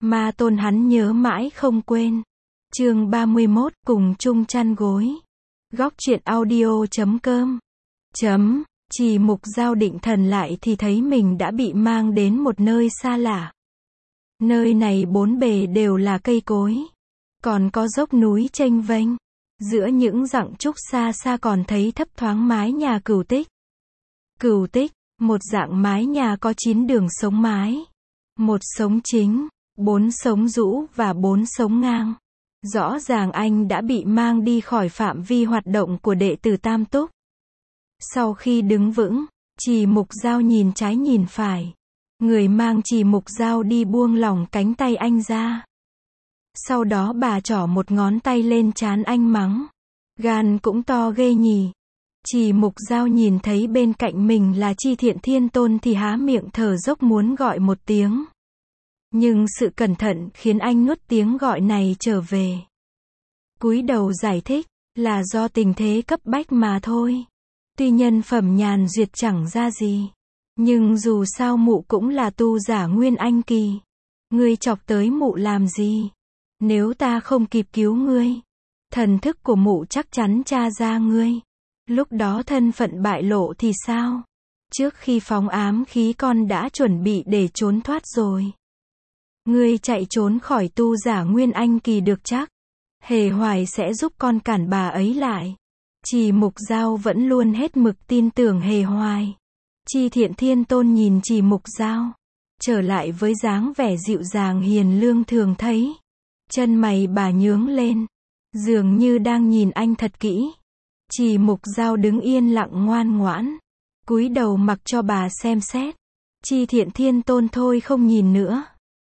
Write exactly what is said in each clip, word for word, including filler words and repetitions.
Ma tôn hắn nhớ mãi không quên. Chương ba mươi mốt, cùng chung chăn gối. Góc truyện audio chấm com. Chấm, Trì Mục Dao định thần lại thì thấy mình đã bị mang đến một nơi xa lạ. Nơi này bốn bề đều là cây cối. Còn có dốc núi chênh vênh. Giữa những dặng trúc xa xa còn thấy thấp thoáng mái nhà Cửu Tích. Cửu Tích, một dạng mái nhà có chín đường sống mái. Một sống chính, bốn sống rũ và bốn sống ngang. Rõ ràng anh đã bị mang đi khỏi phạm vi hoạt động của đệ tử Tam Túc. Sau khi đứng vững, Trì Mục Dao nhìn trái nhìn phải. Người mang Trì Mục Dao đi buông lỏng cánh tay anh ra. Sau đó bà trỏ một ngón tay lên trán anh mắng. Gan cũng to ghê nhỉ. Trì Mục Dao nhìn thấy bên cạnh mình là Chi Thiện Thiên Tôn thì há miệng thở dốc muốn gọi một tiếng. Nhưng sự cẩn thận khiến anh nuốt tiếng gọi này trở về. Cúi đầu giải thích, là do tình thế cấp bách mà thôi. Tuy nhân phẩm nhàn duyệt chẳng ra gì. Nhưng dù sao mụ cũng là tu giả Nguyên Anh kỳ. Ngươi chọc tới mụ làm gì? Nếu ta không kịp cứu ngươi, thần thức của mụ chắc chắn tra ra ngươi. Lúc đó thân phận bại lộ thì sao? Trước khi phóng ám khí con đã chuẩn bị để trốn thoát rồi. Ngươi chạy trốn khỏi tu giả Nguyên Anh kỳ được chắc. Hề Hoài sẽ giúp con cản bà ấy lại. Trì Mục Dao vẫn luôn hết mực tin tưởng Hề Hoài. Chi Thiện Thiên Tôn nhìn Trì Mục Dao, trở lại với dáng vẻ dịu dàng hiền lương thường thấy. Chân mày bà nhướng lên, dường như đang nhìn anh thật kỹ. Trì Mục Dao đứng yên lặng ngoan ngoãn, cúi đầu mặc cho bà xem xét. Chi Thiện Thiên Tôn thôi không nhìn nữa.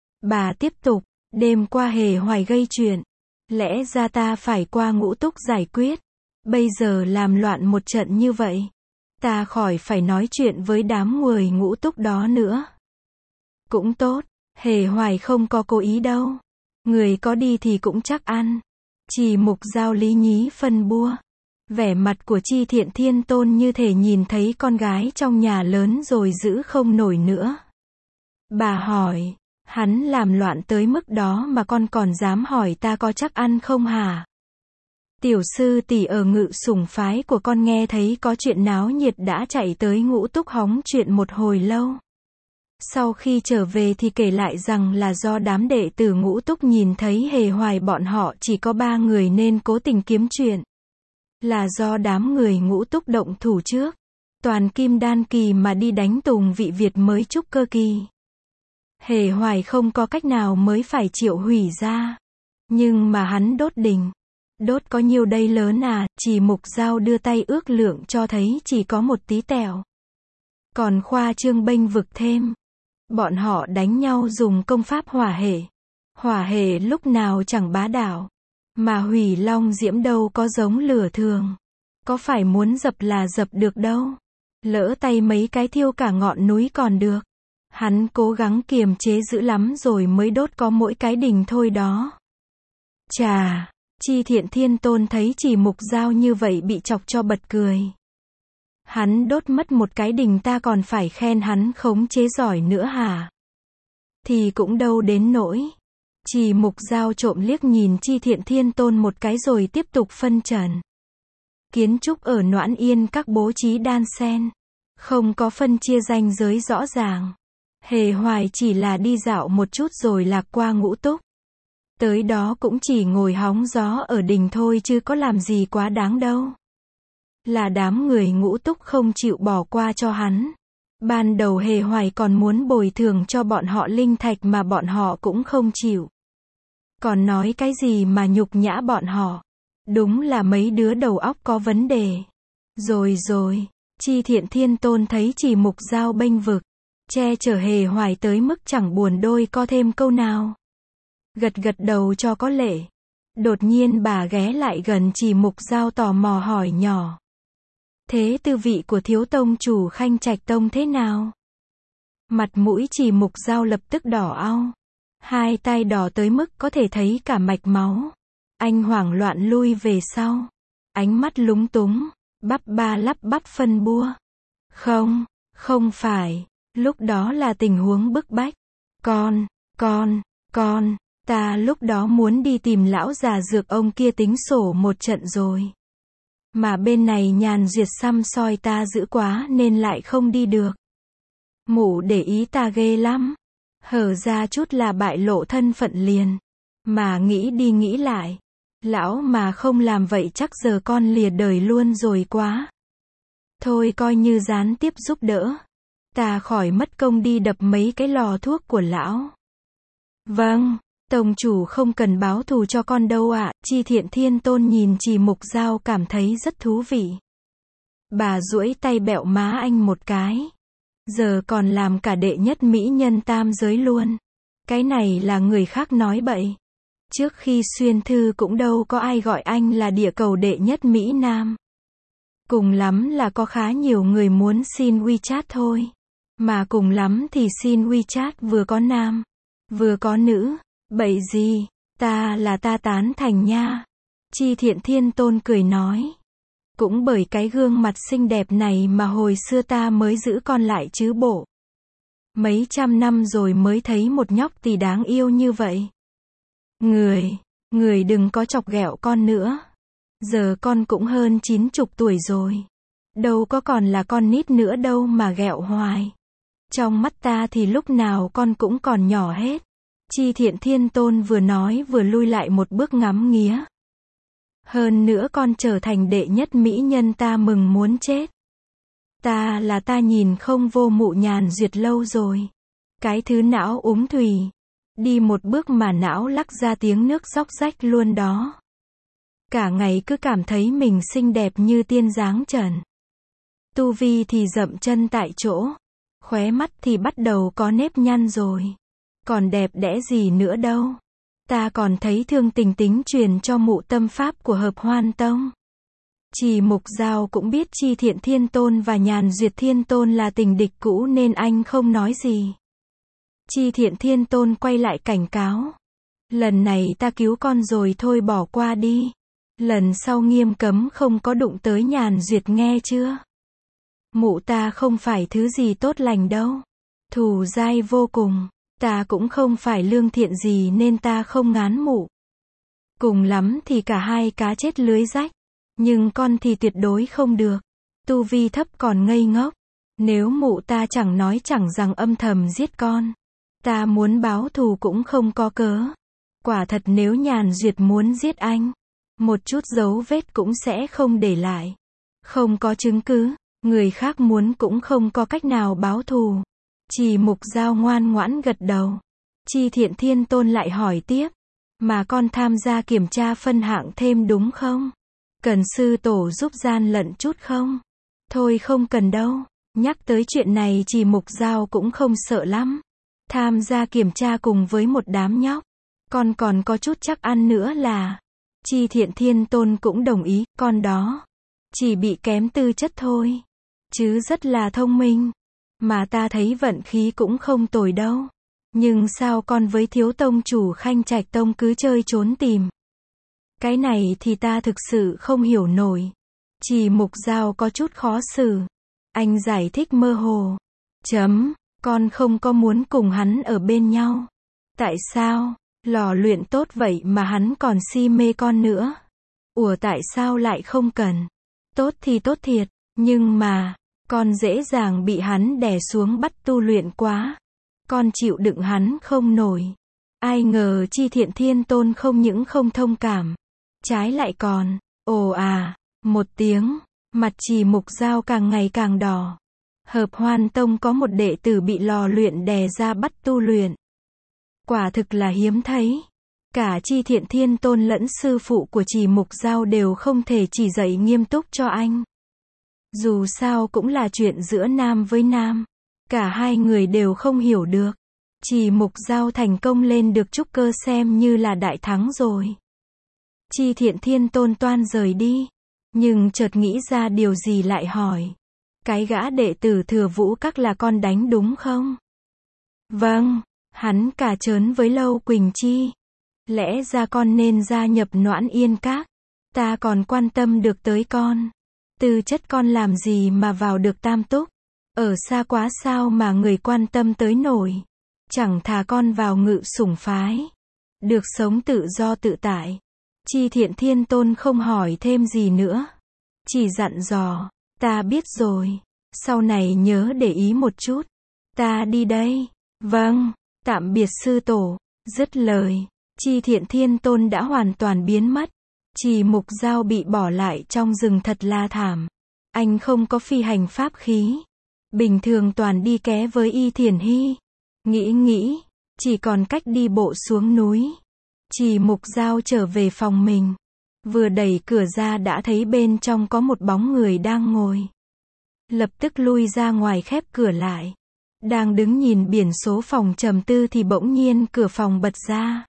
Bà tiếp tục, đêm qua Hề Hoài gây chuyện. Lẽ ra ta phải qua Ngũ Túc giải quyết. Bây giờ làm loạn một trận như vậy. Ta khỏi phải nói chuyện với đám người Ngũ Túc đó nữa. Cũng tốt, Hề Hoài không có cố ý đâu. Người có đi thì cũng chắc ăn. Trì Mục Dao lý nhí phân bua. Vẻ mặt của Chi Thiện Thiên Tôn như thể nhìn thấy con gái trong nhà lớn rồi giữ không nổi nữa. Bà hỏi, hắn làm loạn tới mức đó mà con còn dám hỏi ta có chắc ăn không hả? Tiểu sư tỷ ở Ngự Sủng phái của con nghe thấy có chuyện náo nhiệt đã chạy tới Ngũ Túc hóng chuyện một hồi lâu. Sau khi trở về thì kể lại rằng là do đám đệ tử Ngũ Túc nhìn thấy Hề Hoài bọn họ chỉ có ba người nên cố tình kiếm chuyện. Là do đám người Ngũ Túc động thủ trước. Toàn kim đan kỳ mà đi đánh Tùng Vị Việt mới trúc cơ kỳ. Hề Hoài không có cách nào mới phải triệu hủy ra. Nhưng mà hắn đốt đình. Đốt có nhiều đây lớn à? Trì Mục Dao đưa tay ước lượng cho thấy chỉ có một tí tẹo. Còn khoa trương bênh vực thêm. Bọn họ đánh nhau dùng công pháp hỏa hệ. Hỏa hệ lúc nào chẳng bá đạo. Mà hủy long diễm đâu có giống lửa thường. Có phải muốn dập là dập được đâu. Lỡ tay mấy cái thiêu cả ngọn núi còn được. Hắn cố gắng kiềm chế dữ lắm rồi mới đốt có mỗi cái đình thôi đó. Chà, Chi Thiện Thiên Tôn thấy Trì Mục Dao như vậy bị chọc cho bật cười. Hắn đốt mất một cái đình ta còn phải khen hắn khống chế giỏi nữa hả? Thì cũng đâu đến nỗi. Trì Mục Dao trộm liếc nhìn Chi Thiện Thiên Tôn một cái rồi tiếp tục phân trần. Kiến trúc ở Noãn Yên các bố trí đan xen. Không có phân chia ranh giới rõ ràng. Hề Hoài chỉ là đi dạo một chút rồi lạc qua Ngũ Túc. Tới đó cũng chỉ ngồi hóng gió ở đình thôi chứ có làm gì quá đáng đâu. Là đám người Ngũ Túc không chịu bỏ qua cho hắn. Ban đầu Hề Hoài còn muốn bồi thường cho bọn họ linh thạch mà bọn họ cũng không chịu. Còn nói cái gì mà nhục nhã bọn họ. Đúng là mấy đứa đầu óc có vấn đề. Rồi rồi, Chi Thiện Thiên Tôn thấy Trì Mục Dao bênh vực, che chở Hề Hoài tới mức chẳng buồn đôi co thêm câu nào. Gật gật đầu cho có lệ. Đột nhiên bà ghé lại gần Trì Mục Dao tò mò hỏi nhỏ. Thế tư vị của thiếu tông chủ Khanh Trạch Tông thế nào? Mặt mũi Trì Mục Dao lập tức đỏ au. Hai tay đỏ tới mức có thể thấy cả mạch máu. Anh hoảng loạn lui về sau. Ánh mắt lúng túng, bắp ba lắp bắp phân bua. Không, không phải. Lúc đó là tình huống bức bách. Con, con, Con, ta lúc đó muốn đi tìm lão già dược ông kia tính sổ một trận rồi. Mà bên này Nhàn Duyệt xăm soi ta dữ quá nên lại không đi được. Mụ để ý ta ghê lắm. Hở ra chút là bại lộ thân phận liền. Mà nghĩ đi nghĩ lại. Lão mà không làm vậy chắc giờ con lìa đời luôn rồi quá. Thôi coi như gián tiếp giúp đỡ. Ta khỏi mất công đi đập mấy cái lò thuốc của lão. Vâng, Tông chủ không cần báo thù cho con đâu ạ. Chi Thiện Thiên Tôn nhìn Trì Mục Dao cảm thấy rất thú vị. Bà duỗi tay bẹo má anh một cái. Giờ còn làm cả đệ nhất mỹ nhân tam giới luôn. Cái này là người khác nói bậy. Trước khi xuyên thư cũng đâu có ai gọi anh là địa cầu đệ nhất Mỹ Nam. Cùng lắm là có khá nhiều người muốn xin WeChat thôi. Mà cùng lắm thì xin WeChat vừa có nam, vừa có nữ. Bậy gì, ta là ta tán thành nha. Chi Thiện Thiên Tôn cười nói. Cũng bởi cái gương mặt xinh đẹp này mà hồi xưa ta mới giữ con lại chứ bộ. Mấy trăm năm rồi mới thấy một nhóc tỳ đáng yêu như vậy. Người, người đừng có chọc ghẹo con nữa. Giờ con cũng hơn chín chục tuổi rồi. Đâu có còn là con nít nữa đâu mà ghẹo hoài. Trong mắt ta thì lúc nào con cũng còn nhỏ hết. Chi Thiện Thiên Tôn vừa nói vừa lui lại một bước ngắm nghía. Hơn nữa con trở thành đệ nhất mỹ nhân ta mừng muốn chết. Ta là ta nhìn không vô mụ Nhàn Duyệt lâu rồi. Cái thứ não úm thùy. Đi một bước mà não lắc ra tiếng nước róc rách luôn đó. Cả ngày cứ cảm thấy mình xinh đẹp như tiên dáng trần. Tu vi thì dậm chân tại chỗ. Khóe mắt thì bắt đầu có nếp nhăn rồi. Còn đẹp đẽ gì nữa đâu. Ta còn thấy Thương Tình tính truyền cho mụ tâm pháp của Hợp Hoan Tông. Trì Mục Dao cũng biết Chi Thiện Thiên Tôn và Nhàn Duyệt Thiên Tôn là tình địch cũ nên anh không nói gì. Chi Thiện Thiên Tôn quay lại cảnh cáo. Lần này ta cứu con rồi thôi bỏ qua đi. Lần sau nghiêm cấm không có đụng tới Nhàn Duyệt nghe chưa? Mụ ta không phải thứ gì tốt lành đâu. Thù dai vô cùng. Ta cũng không phải lương thiện gì nên ta không ngán mụ. Cùng lắm thì cả hai cá chết lưới rách. Nhưng con thì tuyệt đối không được. Tu vi thấp còn ngây ngốc. Nếu mụ ta chẳng nói chẳng rằng âm thầm giết con. Ta muốn báo thù cũng không có cớ. Quả thật nếu Nhàn Duyệt muốn giết anh. Một chút dấu vết cũng sẽ không để lại. Không có chứng cứ. Người khác muốn cũng không có cách nào báo thù. Trì Mục Dao ngoan ngoãn gật đầu. Chi Thiện Thiên Tôn lại hỏi tiếp. Mà con tham gia kiểm tra phân hạng thêm đúng không? Cần sư tổ giúp gian lận chút không? Thôi không cần đâu. Nhắc tới chuyện này Trì Mục Dao cũng không sợ lắm. Tham gia kiểm tra cùng với một đám nhóc. Con còn có chút chắc ăn nữa là. Chi Thiện Thiên Tôn cũng đồng ý. Con đó. Chỉ bị kém tư chất thôi. Chứ rất là thông minh. Mà ta thấy vận khí cũng không tồi đâu. Nhưng sao con với thiếu tông chủ Khanh Trạch Tông cứ chơi trốn tìm? Cái này thì ta thực sự không hiểu nổi. Trì Mục Dao có chút khó xử. Anh giải thích mơ hồ. Chấm, con không có muốn cùng hắn ở bên nhau. Tại sao? Lò luyện tốt vậy mà hắn còn si mê con nữa. Ủa tại sao lại không cần? Tốt thì tốt thiệt, nhưng mà, con dễ dàng bị hắn đè xuống bắt tu luyện quá. Con chịu đựng hắn không nổi. Ai ngờ Chi Thiện Thiên Tôn không những không thông cảm. Trái lại còn, ồ à, một tiếng, mặt Trì Mục Dao càng ngày càng đỏ. Hợp Hoan Tông có một đệ tử bị lò luyện đè ra bắt tu luyện. Quả thực là hiếm thấy. Cả Chi Thiện Thiên Tôn lẫn sư phụ của Trì Mục Dao đều không thể chỉ dạy nghiêm túc cho anh. Dù sao cũng là chuyện giữa nam với nam. Cả hai người đều không hiểu được. Trì Mục Dao thành công lên được trúc cơ xem như là đại thắng rồi. Chi Thiện Thiên Tôn toan rời đi. Nhưng chợt nghĩ ra điều gì lại hỏi. Cái gã đệ tử Thừa Vũ Các là con đánh đúng không? Vâng, hắn cả trớn với Lâu Quỳnh Chi. Lẽ ra con nên gia nhập Noãn Yên Các. Ta còn quan tâm được tới con. Tư chất con làm gì mà vào được tam túc. Ở xa quá sao mà người quan tâm tới nổi. Chẳng thà con vào ngự sủng phái. Được sống tự do tự tại. Chi Thiện Thiên Tôn không hỏi thêm gì nữa. Chỉ dặn dò, ta biết rồi. Sau này nhớ để ý một chút. Ta đi đây. Vâng, tạm biệt sư tổ. Dứt lời, Chi Thiện Thiên Tôn đã hoàn toàn biến mất. Chỉ Mục Dao bị bỏ lại trong rừng thật là thảm. Anh không có phi hành pháp khí. Bình thường toàn đi ké với Y Thiển Hy. Nghĩ nghĩ, chỉ còn cách đi bộ xuống núi. Chỉ Mục Dao trở về phòng mình. Vừa đẩy cửa ra đã thấy bên trong có một bóng người đang ngồi. Lập tức lui ra ngoài khép cửa lại. Đang đứng nhìn biển số phòng trầm tư thì bỗng nhiên cửa phòng bật ra.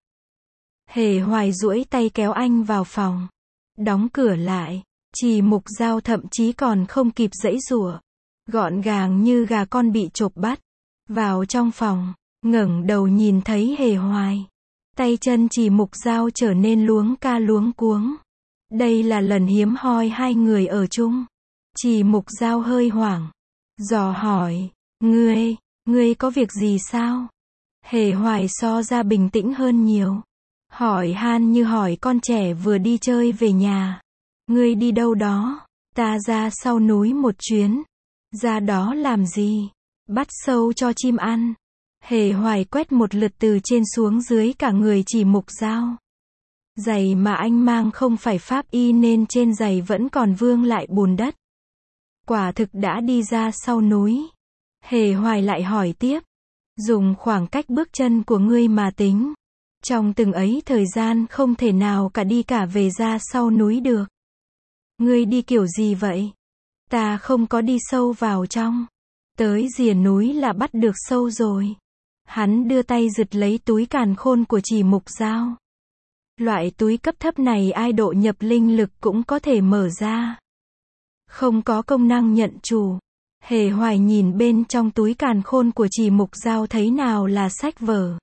Hề Hoài duỗi tay kéo anh vào phòng. Đóng cửa lại. Chỉ Mục Dao thậm chí còn không kịp giãy giụa. Gọn gàng như gà con bị chộp bắt. Vào trong phòng, ngẩng đầu nhìn thấy Hề Hoài. Tay chân Chỉ Mục Dao trở nên luống ca luống cuống. Đây là lần hiếm hoi hai người ở chung. Chỉ Mục Dao hơi hoảng. Dò hỏi, ngươi, ngươi có việc gì sao? Hề Hoài so ra bình tĩnh hơn nhiều. Hỏi han như hỏi con trẻ vừa đi chơi về nhà. Ngươi đi đâu đó? Ta ra sau núi một chuyến. Ra đó làm gì? Bắt sâu cho chim ăn. Hề Hoài quét một lượt từ trên xuống dưới cả người Chỉ Mục Dao. Giày mà anh mang không phải pháp y nên trên giày vẫn còn vương lại bùn đất. Quả thực đã đi ra sau núi. Hề Hoài lại hỏi tiếp. Dùng khoảng cách bước chân của ngươi mà tính. Trong từng ấy thời gian không thể nào cả đi cả về ra sau núi được. Ngươi đi kiểu gì vậy? Ta không có đi sâu vào trong. Tới rìa núi là bắt được sâu rồi. Hắn đưa tay giật lấy túi càn khôn của Chỉ Mục Dao. Loại túi cấp thấp này ai độ nhập linh lực cũng có thể mở ra. Không có công năng nhận chủ. Hề Hoài nhìn bên trong túi càn khôn của Chỉ Mục Dao thấy nào là sách vở.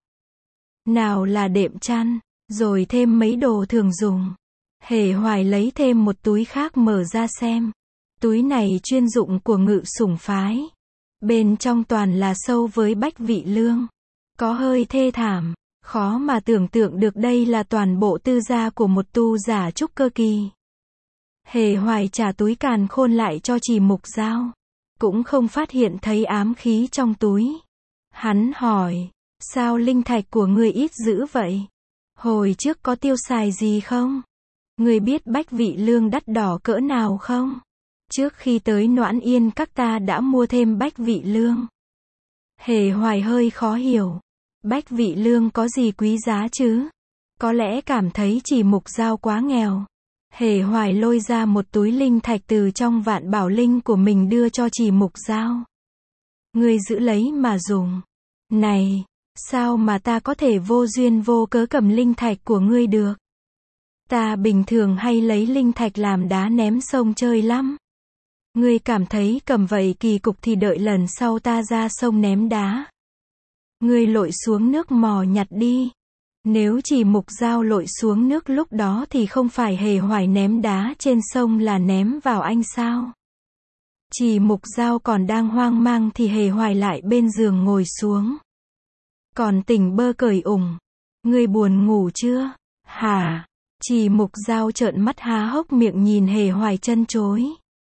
Nào là đệm chăn. Rồi thêm mấy đồ thường dùng. Hề Hoài lấy thêm một túi khác mở ra xem. Túi này chuyên dụng của ngự sủng phái. Bên trong toàn là sâu với bách vị lương. Có hơi thê thảm. Khó mà tưởng tượng được đây là toàn bộ tư gia của một tu giả trúc cơ kỳ. Hề Hoài trả túi càn khôn lại cho Chỉ Mục Dao. Cũng không phát hiện thấy ám khí trong túi. Hắn hỏi, sao linh thạch của ngươi ít dữ vậy? Hồi trước có tiêu xài gì không? Ngươi biết bách vị lương đắt đỏ cỡ nào không? Trước khi tới Noãn Yên các ta đã mua thêm bách vị lương. Hề Hoài hơi khó hiểu. Bách vị lương có gì quý giá chứ? Có lẽ cảm thấy Chỉ Mục Dao quá nghèo. Hề Hoài lôi ra một túi linh thạch từ trong vạn bảo linh của mình đưa cho Chỉ Mục Dao. Ngươi giữ lấy mà dùng. Này, sao mà ta có thể vô duyên vô cớ cầm linh thạch của ngươi được? Ta bình thường hay lấy linh thạch làm đá ném sông chơi lắm. Ngươi cảm thấy cầm vậy kỳ cục thì đợi lần sau ta ra sông ném đá. Ngươi lội xuống nước mò nhặt đi. Nếu Chỉ Mục Dao lội xuống nước lúc đó thì không phải Hề Hoài ném đá trên sông là ném vào anh sao? Chỉ Mục Dao còn đang hoang mang thì Hề Hoài lại bên giường ngồi xuống. Còn tỉnh bơ cởi ủng. Ngươi buồn ngủ chưa? Hả? Chỉ Mục Dao trợn mắt há hốc miệng nhìn Hề Hoài chân chối.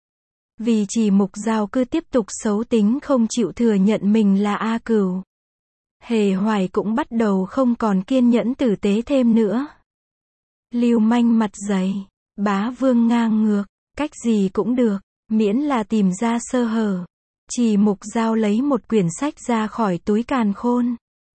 Vì Chỉ Mục Dao cứ tiếp tục xấu tính không chịu thừa nhận mình là A Cửu. Hề Hoài cũng bắt đầu không còn kiên nhẫn tử tế thêm nữa. Lưu manh mặt dày, bá vương ngang ngược, cách gì cũng được, miễn là tìm ra sơ hở. Chỉ Mục Dao lấy một quyển sách ra khỏi túi càn khôn.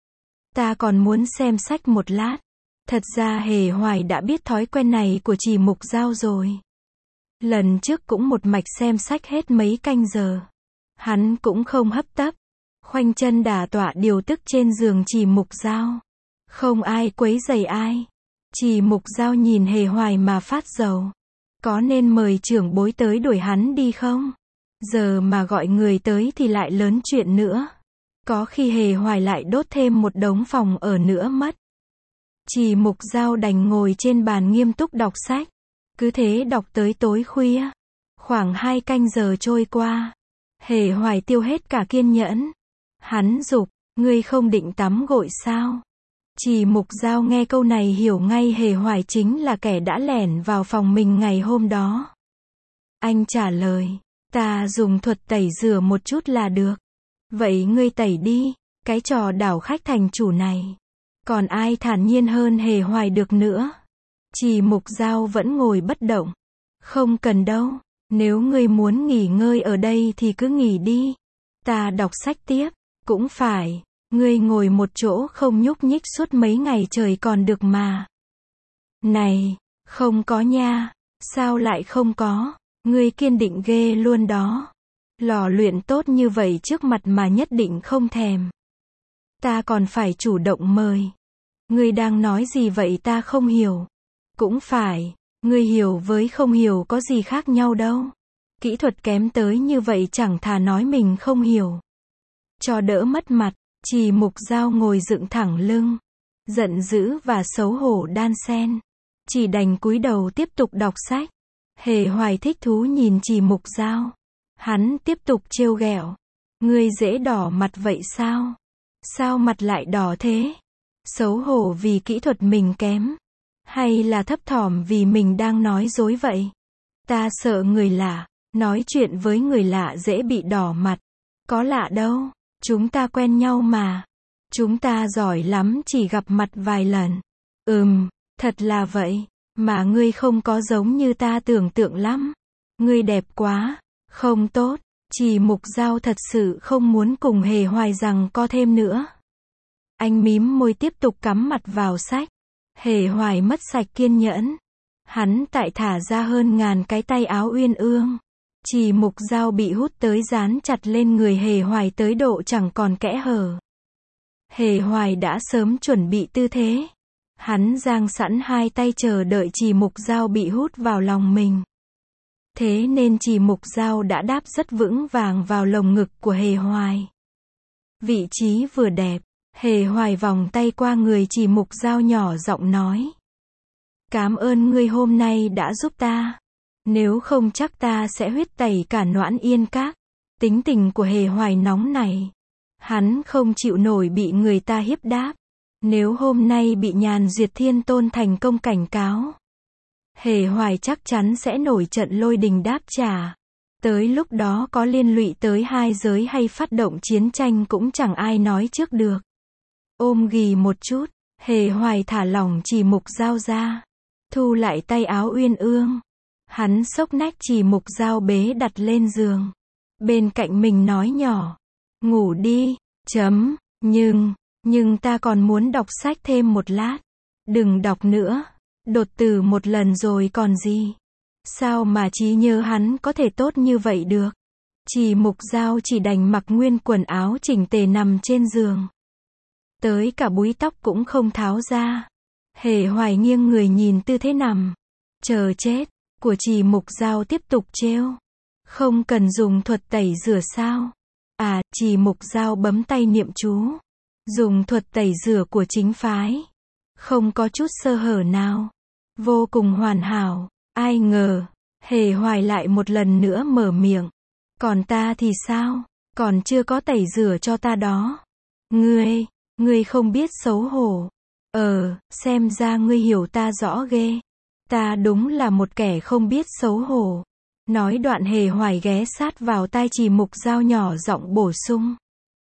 Ta còn muốn xem sách một lát. Thật ra Hề Hoài đã biết thói quen này của Chỉ Mục Dao rồi. Lần trước cũng một mạch xem sách hết mấy canh giờ. Hắn cũng không hấp tấp. Khoanh chân đả tọa điều tức trên giường Chỉ Mục Dao. Không ai quấy rầy ai. Chỉ Mục Dao nhìn Hề Hoài mà phát rầu. Có nên mời trưởng bối tới đuổi hắn đi không? Giờ mà gọi người tới thì lại lớn chuyện nữa. Có khi Hề Hoài lại đốt thêm một đống phòng ở nữa mất. Chỉ Mục Dao đành ngồi trên bàn nghiêm túc đọc sách. Cứ thế đọc tới tối khuya. Khoảng hai canh giờ trôi qua. Hề Hoài tiêu hết cả kiên nhẫn. Hắn giục, Ngươi không định tắm gội sao? Trì Mục Dao nghe câu này hiểu ngay Hề Hoài chính là kẻ đã lẻn vào phòng mình ngày hôm đó. Anh trả lời, ta dùng thuật tẩy rửa một chút là được. Vậy ngươi tẩy đi, cái trò đảo khách thành chủ này. Còn ai thản nhiên hơn Hề Hoài được nữa. Trì Mục Dao vẫn ngồi bất động. Không cần đâu, nếu ngươi muốn nghỉ ngơi ở đây thì cứ nghỉ đi. Ta đọc sách tiếp, cũng phải, ngươi ngồi một chỗ không nhúc nhích suốt mấy ngày trời còn được mà. Này, không có nha, sao lại không có, ngươi kiên định ghê luôn đó. Lò luyện tốt như vậy trước mặt mà nhất định không thèm. Ta còn phải chủ động mời. Ngươi đang nói gì vậy ta không hiểu. Cũng phải, ngươi hiểu với không hiểu có gì khác nhau đâu. Kỹ thuật kém tới như vậy chẳng thà nói mình không hiểu. Cho đỡ mất mặt, Trì Mục Dao ngồi dựng thẳng lưng. Giận dữ và xấu hổ đan xen. Chỉ đành cúi đầu tiếp tục đọc sách. Hề Hoài thích thú nhìn Trì Mục Dao. Hắn tiếp tục trêu ghẹo. Ngươi dễ đỏ mặt vậy sao? Sao mặt lại đỏ thế? Xấu hổ vì kỹ thuật mình kém? Hay là thấp thỏm vì mình đang nói dối vậy? Ta sợ người lạ, nói chuyện với người lạ dễ bị đỏ mặt. Có lạ đâu, chúng ta quen nhau mà. Chúng ta giỏi lắm chỉ gặp mặt vài lần. Ừm, thật là vậy, mà ngươi không có giống như ta tưởng tượng lắm. Ngươi đẹp quá, không tốt. Trì Mục Dao thật sự không muốn cùng Hề Hoài rằng co thêm nữa. Anh mím môi tiếp tục cắm mặt vào sách. Hề Hoài mất sạch kiên nhẫn. Hắn tại thả ra hơn ngàn cái tay áo uyên ương. Trì Mục Dao bị hút tới dán chặt lên người Hề Hoài tới độ chẳng còn kẽ hở. Hề Hoài đã sớm chuẩn bị tư thế. Hắn dang sẵn hai tay chờ đợi Trì Mục Dao bị hút vào lòng mình. Thế nên Trì Mục Dao đã đáp rất vững vàng vào lồng ngực của Hề Hoài. Vị trí vừa đẹp, Hề Hoài vòng tay qua người Trì Mục Dao nhỏ giọng nói. Cảm ơn ngươi hôm nay đã giúp ta. Nếu không chắc ta sẽ huyết tẩy cả Noãn Yên Các. Tính tình của Hề Hoài nóng này. Hắn không chịu nổi bị người ta hiếp đáp. Nếu hôm nay bị Nhàn Duyệt Thiên Tôn thành công cảnh cáo. Hề Hoài chắc chắn sẽ nổi trận lôi đình đáp trả. Tới lúc đó có liên lụy tới hai giới hay phát động chiến tranh cũng chẳng ai nói trước được. Ôm ghì một chút, Hề Hoài thả lỏng Trì Mục Dao ra. Thu lại tay áo uyên ương. Hắn xốc nách Trì Mục Dao bế đặt lên giường. Bên cạnh mình nói nhỏ. Ngủ đi, chấm, nhưng, nhưng ta còn muốn đọc sách thêm một lát. Đừng đọc nữa. Đột tử một lần rồi còn gì. Sao mà trí nhớ hắn có thể tốt như vậy được. Trì Mục Dao chỉ đành mặc nguyên quần áo chỉnh tề nằm trên giường. Tới cả búi tóc cũng không tháo ra. Hề Hoài nghiêng người nhìn tư thế nằm. Chờ chết, của Trì Mục Dao tiếp tục trêu. Không cần dùng thuật tẩy rửa sao? À, Trì Mục Dao bấm tay niệm chú. Dùng thuật tẩy rửa của chính phái. Không có chút sơ hở nào. Vô cùng hoàn hảo. Ai ngờ, Hề Hoài lại một lần nữa mở miệng. Còn ta thì sao? Còn chưa có tẩy rửa cho ta đó. Ngươi, ngươi không biết xấu hổ. Ờ, xem ra ngươi hiểu ta rõ ghê. Ta đúng là một kẻ không biết xấu hổ. Nói đoạn Hề Hoài ghé sát vào tai Trì Mục Dao nhỏ giọng bổ sung.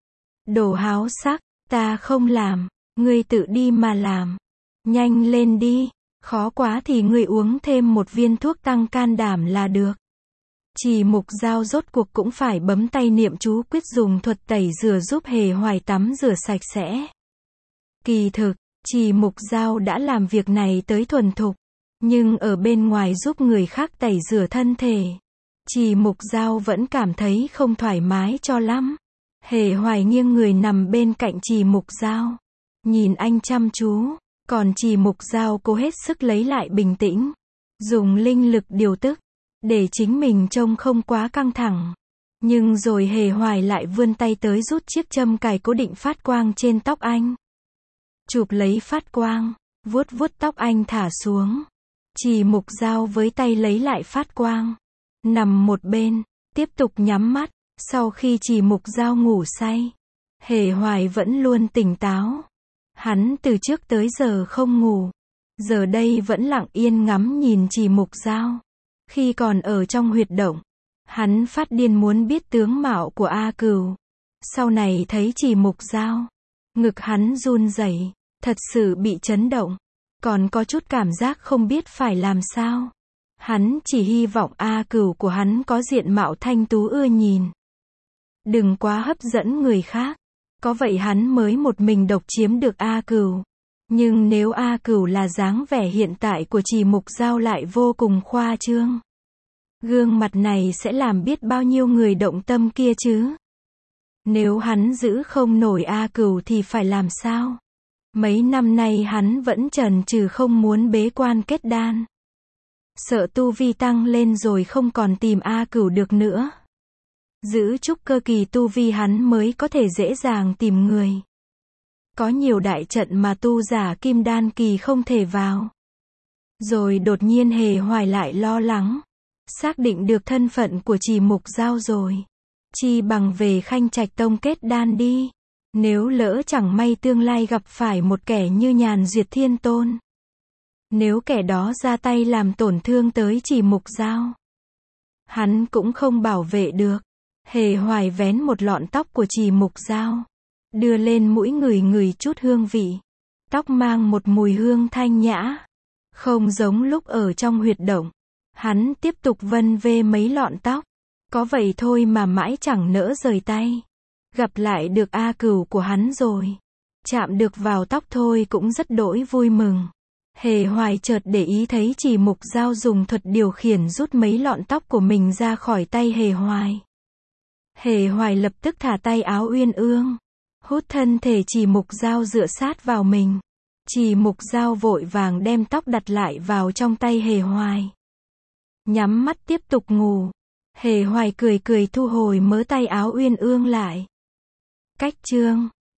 Đồ háo sắc, ta không làm, ngươi tự đi mà làm. Nhanh lên đi, khó quá thì ngươi uống thêm một viên thuốc tăng can đảm là được. Trì Mục Dao rốt cuộc cũng phải bấm tay niệm chú quyết dùng thuật tẩy rửa giúp Hề Hoài tắm rửa sạch sẽ. Kỳ thực, Trì Mục Dao đã làm việc này tới thuần thục, nhưng ở bên ngoài giúp người khác tẩy rửa thân thể, Trì Mục Dao vẫn cảm thấy không thoải mái cho lắm. Hề Hoài nghiêng người nằm bên cạnh Trì Mục Dao, nhìn anh chăm chú, còn Trì Mục Dao cố hết sức lấy lại bình tĩnh, dùng linh lực điều tức, để chính mình trông không quá căng thẳng. Nhưng rồi Hề Hoài lại vươn tay tới rút chiếc châm cài cố định phát quang trên tóc anh. Chụp lấy phát quang, vuốt vuốt tóc anh thả xuống. Trì Mục Dao với tay lấy lại phát quang, nằm một bên, tiếp tục nhắm mắt. Sau khi Trì Mục Dao ngủ say, Hề Hoài vẫn luôn tỉnh táo. Hắn từ trước tới giờ không ngủ. Giờ đây vẫn lặng yên ngắm nhìn Trì Mục Dao. Khi còn ở trong huyệt động, hắn phát điên muốn biết tướng mạo của A Cửu. Sau này thấy Trì Mục Dao, ngực hắn run rẩy, thật sự bị chấn động. Còn có chút cảm giác không biết phải làm sao. Hắn chỉ hy vọng A Cửu của hắn có diện mạo thanh tú ưa nhìn. Đừng quá hấp dẫn người khác. Có vậy hắn mới một mình độc chiếm được A Cửu. Nhưng nếu A Cửu là dáng vẻ hiện tại của Trì Mục Dao lại vô cùng khoa trương. Gương mặt này sẽ làm biết bao nhiêu người động tâm kia chứ. Nếu hắn giữ không nổi A Cửu thì phải làm sao? Mấy năm nay hắn vẫn chần chừ không muốn bế quan kết đan. Sợ tu vi tăng lên rồi không còn tìm A Cửu được nữa. Giữ trúc cơ kỳ tu vi hắn mới có thể dễ dàng tìm người. Có nhiều đại trận mà tu giả kim đan kỳ không thể vào. Rồi đột nhiên Hề Hoài lại lo lắng. Xác định được thân phận của Trì Mục Dao rồi. Chi bằng về Khanh Trạch Tông kết đan đi. Nếu lỡ chẳng may tương lai gặp phải một kẻ như Nhàn Duyệt Thiên Tôn. Nếu kẻ đó ra tay làm tổn thương tới Trì Mục Dao, hắn cũng không bảo vệ được. Hề Hoài vén một lọn tóc của Trì Mục Dao, đưa lên mũi ngửi ngửi chút hương vị. Tóc mang một mùi hương thanh nhã. Không giống lúc ở trong huyệt động. Hắn tiếp tục vân vê mấy lọn tóc. Có vậy thôi mà mãi chẳng nỡ rời tay. Gặp lại được A Cửu của hắn rồi. Chạm được vào tóc thôi cũng rất đỗi vui mừng. Hề Hoài chợt để ý thấy Trì Mục Dao dùng thuật điều khiển rút mấy lọn tóc của mình ra khỏi tay Hề Hoài. Hề Hoài lập tức thả tay áo Uyên Ương. Hút thân thể Trì Mục Dao dựa sát vào mình. Trì Mục Dao vội vàng đem tóc đặt lại vào trong tay Hề Hoài. Nhắm mắt tiếp tục ngủ. Hề Hoài cười cười thu hồi mớ tay áo Uyên Ương lại. Cách chương